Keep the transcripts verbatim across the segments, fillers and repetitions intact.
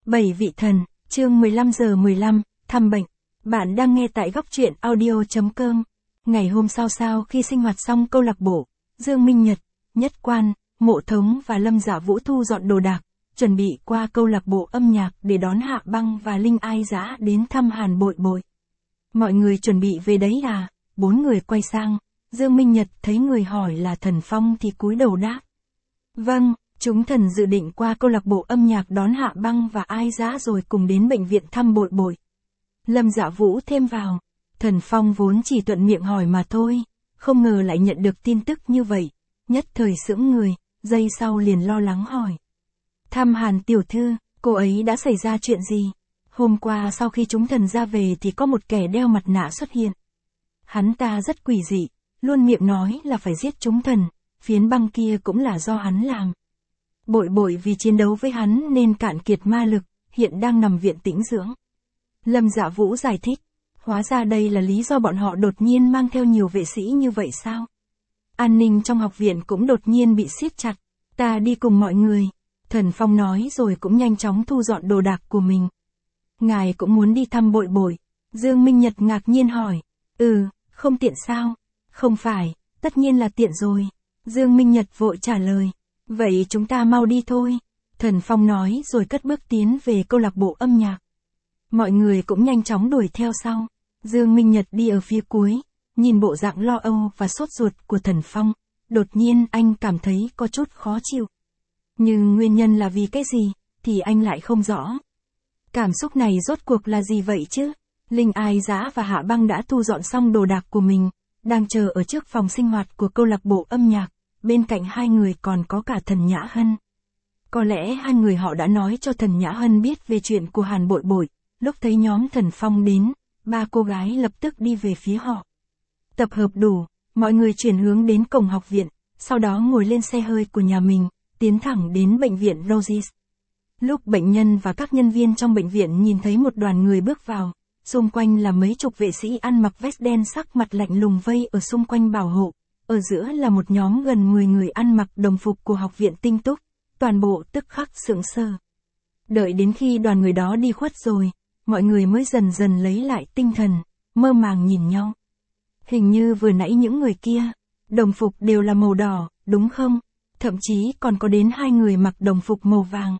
Bảy vị thần, chương mười lăm giờ mười lăm, thăm bệnh. Bạn đang nghe tại góc truyện audio chấm com. Ngày hôm sau sau khi sinh hoạt xong câu lạc bộ, Dương Minh Nhật, Nhất Quan, Mộ Thống và Lâm Dạ Vũ thu dọn đồ đạc, chuẩn bị qua câu lạc bộ âm nhạc để đón Hạ Băng và Linh Ai Dã đến thăm Hàn Bội Bội. Mọi người chuẩn bị về đấy à? Bốn người quay sang, Dương Minh Nhật thấy người hỏi là Thần Phong thì cúi đầu đáp. Vâng, chúng thần dự định qua câu lạc bộ âm nhạc đón Hạ Băng và Ai Dã rồi cùng đến bệnh viện thăm Bội Bội. Lâm Dạ Vũ thêm vào, Thần Phong vốn chỉ thuận miệng hỏi mà thôi, không ngờ lại nhận được tin tức như vậy, nhất thời sững người, giây sau liền lo lắng hỏi. Thăm Hàn tiểu thư, cô ấy đã xảy ra chuyện gì? Hôm qua sau khi chúng thần ra về thì có một kẻ đeo mặt nạ xuất hiện. Hắn ta rất quỷ dị, luôn miệng nói là phải giết chúng thần, phiến băng kia cũng là do hắn làm. Bội Bội vì chiến đấu với hắn nên cạn kiệt ma lực, hiện đang nằm viện tĩnh dưỡng. Lâm Dạ Vũ giải thích, hóa ra đây là lý do bọn họ đột nhiên mang theo nhiều vệ sĩ như vậy sao? An ninh trong học viện cũng đột nhiên bị siết chặt, ta đi cùng mọi người. Thần Phong nói rồi cũng nhanh chóng thu dọn đồ đạc của mình. Ngài cũng muốn đi thăm Bội Bội. Dương Minh Nhật ngạc nhiên hỏi, ừ, không tiện sao? Không phải, tất nhiên là tiện rồi. Dương Minh Nhật vội trả lời, vậy chúng ta mau đi thôi. Thần Phong nói rồi cất bước tiến về câu lạc bộ âm nhạc. Mọi người cũng nhanh chóng đuổi theo sau. Dương Minh Nhật đi ở phía cuối, nhìn bộ dạng lo âu và sốt ruột của Thần Phong, đột nhiên anh cảm thấy có chút khó chịu. Nhưng nguyên nhân là vì cái gì, thì anh lại không rõ. Cảm xúc này rốt cuộc là gì vậy chứ? Linh Ai Dã và Hạ Băng đã thu dọn xong đồ đạc của mình, đang chờ ở trước phòng sinh hoạt của câu lạc bộ âm nhạc, bên cạnh hai người còn có cả Thần Nhã Hân. Có lẽ hai người họ đã nói cho Thần Nhã Hân biết về chuyện của Hàn Bội Bội, lúc thấy nhóm Thần Phong đến, ba cô gái lập tức đi về phía họ. Tập hợp đủ, mọi người chuyển hướng đến cổng học viện, sau đó ngồi lên xe hơi của nhà mình, tiến thẳng đến bệnh viện Rogis. Lúc bệnh nhân và các nhân viên trong bệnh viện nhìn thấy một đoàn người bước vào, xung quanh là mấy chục vệ sĩ ăn mặc vest đen sắc mặt lạnh lùng vây ở xung quanh bảo hộ, ở giữa là một nhóm gần mười người ăn mặc đồng phục của học viện Tinh Túc, toàn bộ tức khắc sững sờ. Đợi đến khi đoàn người đó đi khuất rồi, mọi người mới dần dần lấy lại tinh thần, mơ màng nhìn nhau. Hình như vừa nãy những người kia, đồng phục đều là màu đỏ, đúng không? Thậm chí còn có đến hai người mặc đồng phục màu vàng.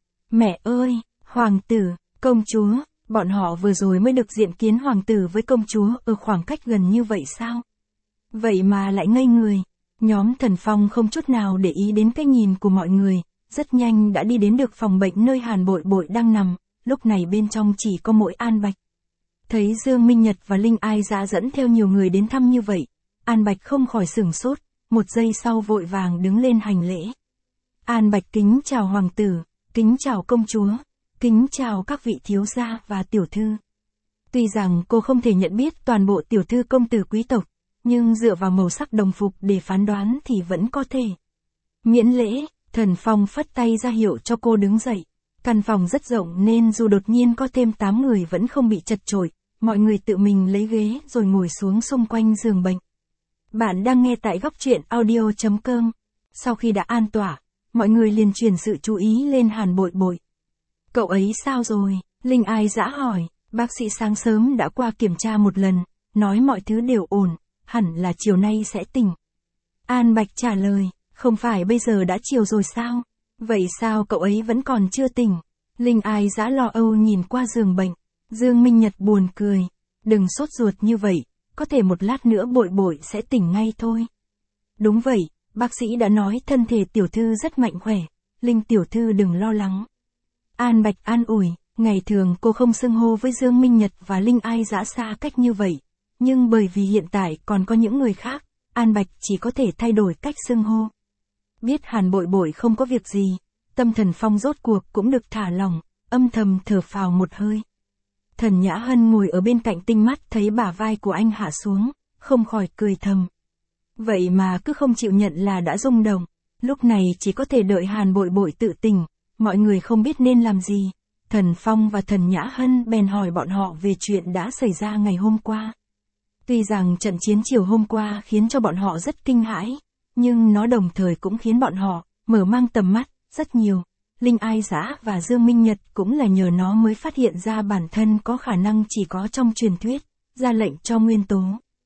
Mẹ ơi, hoàng tử, công chúa, bọn họ vừa rồi mới được diện kiến hoàng tử với công chúa ở khoảng cách gần như vậy sao? Vậy mà lại ngây người. Nhóm Thần Phong không chút nào để ý đến cái nhìn của mọi người, rất nhanh đã đi đến được phòng bệnh nơi Hàn Bội Bội đang nằm, lúc này bên trong chỉ có mỗi An Bạch. Thấy Dương Minh Nhật và Linh Ai Dã dẫn theo nhiều người đến thăm như vậy, An Bạch không khỏi sửng sốt, một giây sau vội vàng đứng lên hành lễ. An Bạch kính chào hoàng tử, kính chào công chúa, kính chào các vị thiếu gia và tiểu thư. Tuy rằng cô không thể nhận biết toàn bộ tiểu thư công tử quý tộc, nhưng dựa vào màu sắc đồng phục để phán đoán thì vẫn có thể. Miễn lễ, Thần Phong phất tay ra hiệu cho cô đứng dậy. Căn phòng rất rộng nên dù đột nhiên có thêm tám người vẫn không bị chật chội, mọi người tự mình lấy ghế rồi ngồi xuống xung quanh giường bệnh. Bạn đang nghe tại góc truyện audio chấm com. Sau khi đã an tỏa, mọi người liền chuyển sự chú ý lên Hàn Bội Bội. Cậu ấy sao rồi? Linh Ai Dã hỏi, bác sĩ sáng sớm đã qua kiểm tra một lần, nói mọi thứ đều ổn, hẳn là chiều nay sẽ tỉnh. An Bạch trả lời, không phải bây giờ đã chiều rồi sao? Vậy sao cậu ấy vẫn còn chưa tỉnh? Linh Ai Dã lo âu nhìn qua giường bệnh. Dương Minh Nhật buồn cười, đừng sốt ruột như vậy, có thể một lát nữa Bội Bội sẽ tỉnh ngay thôi. Đúng vậy, bác sĩ đã nói thân thể tiểu thư rất mạnh khỏe, Linh tiểu thư đừng lo lắng. An Bạch an ủi, ngày thường cô không xưng hô với Dương Minh Nhật và Linh Ai Dã xa cách như vậy, nhưng bởi vì hiện tại còn có những người khác, An Bạch chỉ có thể thay đổi cách xưng hô. Biết Hàn Bội Bội không có việc gì, tâm Thần Phong rốt cuộc cũng được thả lỏng, âm thầm thở phào một hơi. Thần Nhã Hân ngồi ở bên cạnh tinh mắt thấy bả vai của anh hạ xuống, không khỏi cười thầm. Vậy mà cứ không chịu nhận là đã rung động, lúc này chỉ có thể đợi Hàn Bội Bội tự tỉnh, mọi người không biết nên làm gì. Thần Phong và Thần Nhã Hân bèn hỏi bọn họ về chuyện đã xảy ra ngày hôm qua. Tuy rằng trận chiến chiều hôm qua khiến cho bọn họ rất kinh hãi, nhưng nó đồng thời cũng khiến bọn họ mở mang tầm mắt rất nhiều. Linh Ai Dã và Dương Minh Nhật cũng là nhờ nó mới phát hiện ra bản thân có khả năng chỉ có trong truyền thuyết, ra lệnh cho nguyên tố.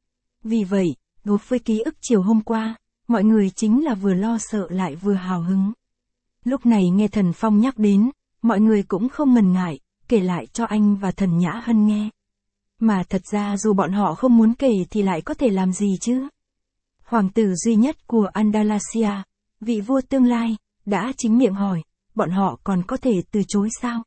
Vì vậy, đối với ký ức chiều hôm qua, mọi người chính là vừa lo sợ lại vừa hào hứng. Lúc này nghe Thần Phong nhắc đến, mọi người cũng không ngần ngại, kể lại cho anh và Thần Nhã Hân nghe. Mà thật ra dù bọn họ không muốn kể thì lại có thể làm gì chứ? Hoàng tử duy nhất của Andalasia, vị vua tương lai, đã chính miệng hỏi, bọn họ còn có thể từ chối sao?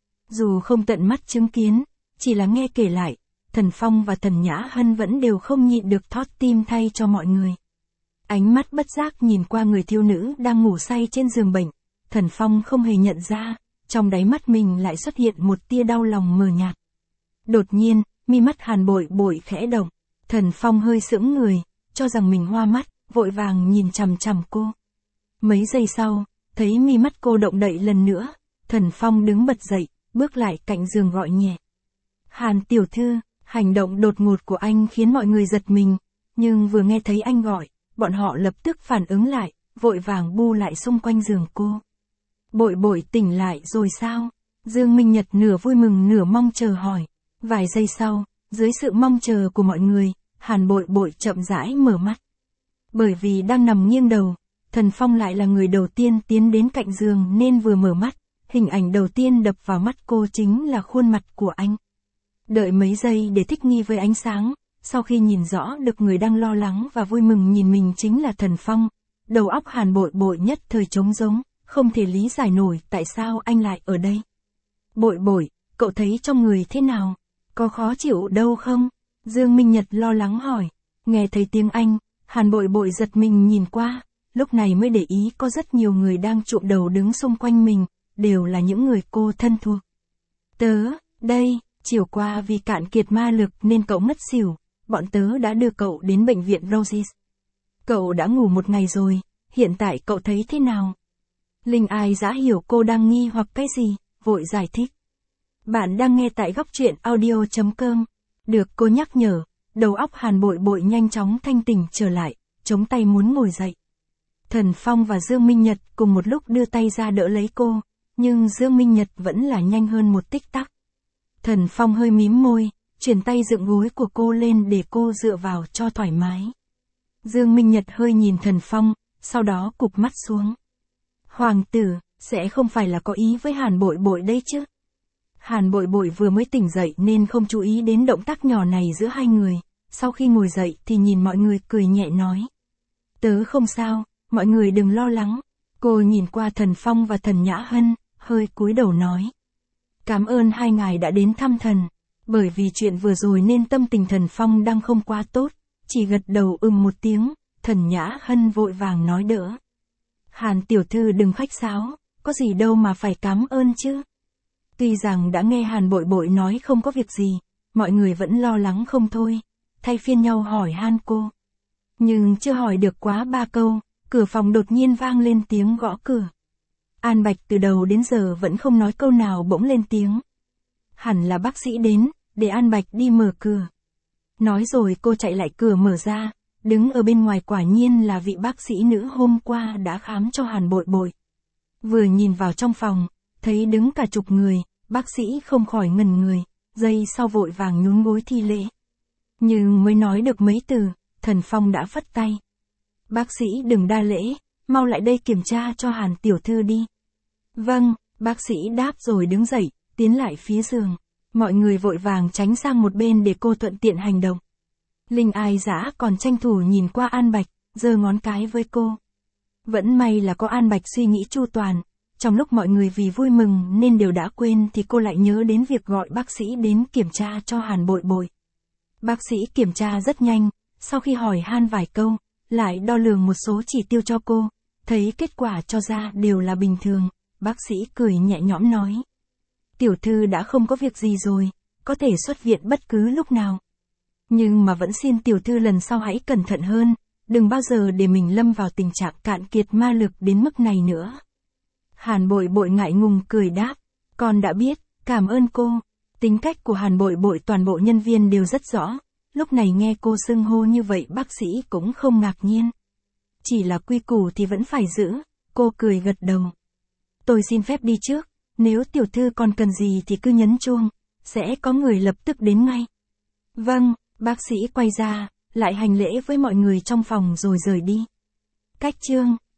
Dù không tận mắt chứng kiến, chỉ là nghe kể lại, Thần Phong và Thần Nhã Hân vẫn đều không nhịn được thót tim thay cho mọi người. Ánh mắt bất giác nhìn qua người thiếu nữ đang ngủ say trên giường bệnh, Thần Phong không hề nhận ra, trong đáy mắt mình lại xuất hiện một tia đau lòng mờ nhạt. Đột nhiên, mi mắt Hàn Bội Bội khẽ động, Thần Phong hơi sững người, cho rằng mình hoa mắt, vội vàng nhìn chằm chằm cô. Mấy giây sau, thấy mi mắt cô động đậy lần nữa, Thần Phong đứng bật dậy, bước lại cạnh giường gọi nhẹ. Hàn tiểu thư, hành động đột ngột của anh khiến mọi người giật mình, nhưng vừa nghe thấy anh gọi, bọn họ lập tức phản ứng lại, vội vàng bu lại xung quanh giường cô. Bội Bội tỉnh lại rồi sao? Dương Minh Nhật nửa vui mừng nửa mong chờ hỏi. Vài giây sau, dưới sự mong chờ của mọi người, Hàn Bội Bội chậm rãi mở mắt. Bởi vì đang nằm nghiêng đầu, Thần Phong lại là người đầu tiên tiến đến cạnh giường nên vừa mở mắt, hình ảnh đầu tiên đập vào mắt cô chính là khuôn mặt của anh. Đợi mấy giây để thích nghi với ánh sáng, sau khi nhìn rõ được người đang lo lắng và vui mừng nhìn mình chính là Thần Phong, đầu óc Hàn Bội Bội nhất thời trống rỗng, không thể lý giải nổi tại sao anh lại ở đây. Bội Bội, cậu thấy trong người thế nào? Có khó chịu đâu không? Dương Minh Nhật lo lắng hỏi. Nghe thấy tiếng Anh, Hàn Bội Bội giật mình nhìn qua, lúc này mới để ý có rất nhiều người đang chụm đầu đứng xung quanh mình, đều là những người cô thân thuộc. Tớ, đây, chiều qua vì cạn kiệt ma lực nên cậu ngất xỉu, bọn tớ đã đưa cậu đến bệnh viện Roses. Cậu đã ngủ một ngày rồi, hiện tại cậu thấy thế nào? Linh Ai Dã hiểu cô đang nghi hoặc cái gì, vội giải thích. Bạn đang nghe tại góc truyện audio chấm com. Được cô nhắc nhở, đầu óc Hàn Bội Bội nhanh chóng thanh tỉnh trở lại, chống tay muốn ngồi dậy. Thần Phong và Dương Minh Nhật cùng một lúc đưa tay ra đỡ lấy cô, nhưng Dương Minh Nhật vẫn là nhanh hơn một tích tắc. Thần Phong hơi mím môi, chuyển tay dựng gối của cô lên để cô dựa vào cho thoải mái. Dương Minh Nhật hơi nhìn Thần Phong, sau đó cụp mắt xuống. Hoàng tử, sẽ không phải là có ý với Hàn Bội Bội đây chứ? Hàn Bội Bội vừa mới tỉnh dậy nên không chú ý đến động tác nhỏ này giữa hai người, sau khi ngồi dậy thì nhìn mọi người cười nhẹ nói. Tớ không sao, mọi người đừng lo lắng. Cô nhìn qua Thần Phong và Thần Nhã Hân, hơi cúi đầu nói. Cảm ơn hai ngài đã đến thăm thần, bởi vì chuyện vừa rồi nên tâm tình Thần Phong đang không quá tốt, chỉ gật đầu ừm một tiếng, Thần Nhã Hân vội vàng nói đỡ. Hàn tiểu thư đừng khách sáo, có gì đâu mà phải cảm ơn chứ. Tuy rằng đã nghe Hàn Bội Bội nói không có việc gì, mọi người vẫn lo lắng không thôi, thay phiên nhau hỏi han cô. Nhưng chưa hỏi được quá ba câu, cửa phòng đột nhiên vang lên tiếng gõ cửa. An Bạch từ đầu đến giờ vẫn không nói câu nào bỗng lên tiếng. Hẳn là bác sĩ đến, để An Bạch đi mở cửa. Nói rồi cô chạy lại cửa mở ra, đứng ở bên ngoài quả nhiên là vị bác sĩ nữ hôm qua đã khám cho Hàn Bội Bội. Vừa nhìn vào trong phòng, thấy đứng cả chục người, bác sĩ không khỏi ngẩn người, giây sau vội vàng nhún gối thi lễ. Nhưng mới nói được mấy từ, Thần Phong đã phất tay. Bác sĩ đừng đa lễ, mau lại đây kiểm tra cho Hàn tiểu thư đi. Vâng, bác sĩ đáp rồi đứng dậy, tiến lại phía giường. Mọi người vội vàng tránh sang một bên để cô thuận tiện hành động. Linh Ai Dã còn tranh thủ nhìn qua An Bạch, giơ ngón cái với cô. Vẫn may là có An Bạch suy nghĩ chu toàn. Trong lúc mọi người vì vui mừng nên đều đã quên thì cô lại nhớ đến việc gọi bác sĩ đến kiểm tra cho Hàn Bội Bội. Bác sĩ kiểm tra rất nhanh, sau khi hỏi han vài câu, lại đo lường một số chỉ tiêu cho cô, thấy kết quả cho ra đều là bình thường, bác sĩ cười nhẹ nhõm nói. Tiểu thư đã không có việc gì rồi, có thể xuất viện bất cứ lúc nào. Nhưng mà vẫn xin tiểu thư lần sau hãy cẩn thận hơn, đừng bao giờ để mình lâm vào tình trạng cạn kiệt ma lực đến mức này nữa. Hàn Bội Bội ngại ngùng cười đáp, con đã biết, cảm ơn cô. Tính cách của Hàn Bội Bội toàn bộ nhân viên đều rất rõ, lúc này nghe cô xưng hô như vậy bác sĩ cũng không ngạc nhiên. Chỉ là quy củ thì vẫn phải giữ, cô cười gật đầu. Tôi xin phép đi trước, nếu tiểu thư còn cần gì thì cứ nhấn chuông, sẽ có người lập tức đến ngay. Vâng, bác sĩ quay ra, lại hành lễ với mọi người trong phòng rồi rời đi. Cách chương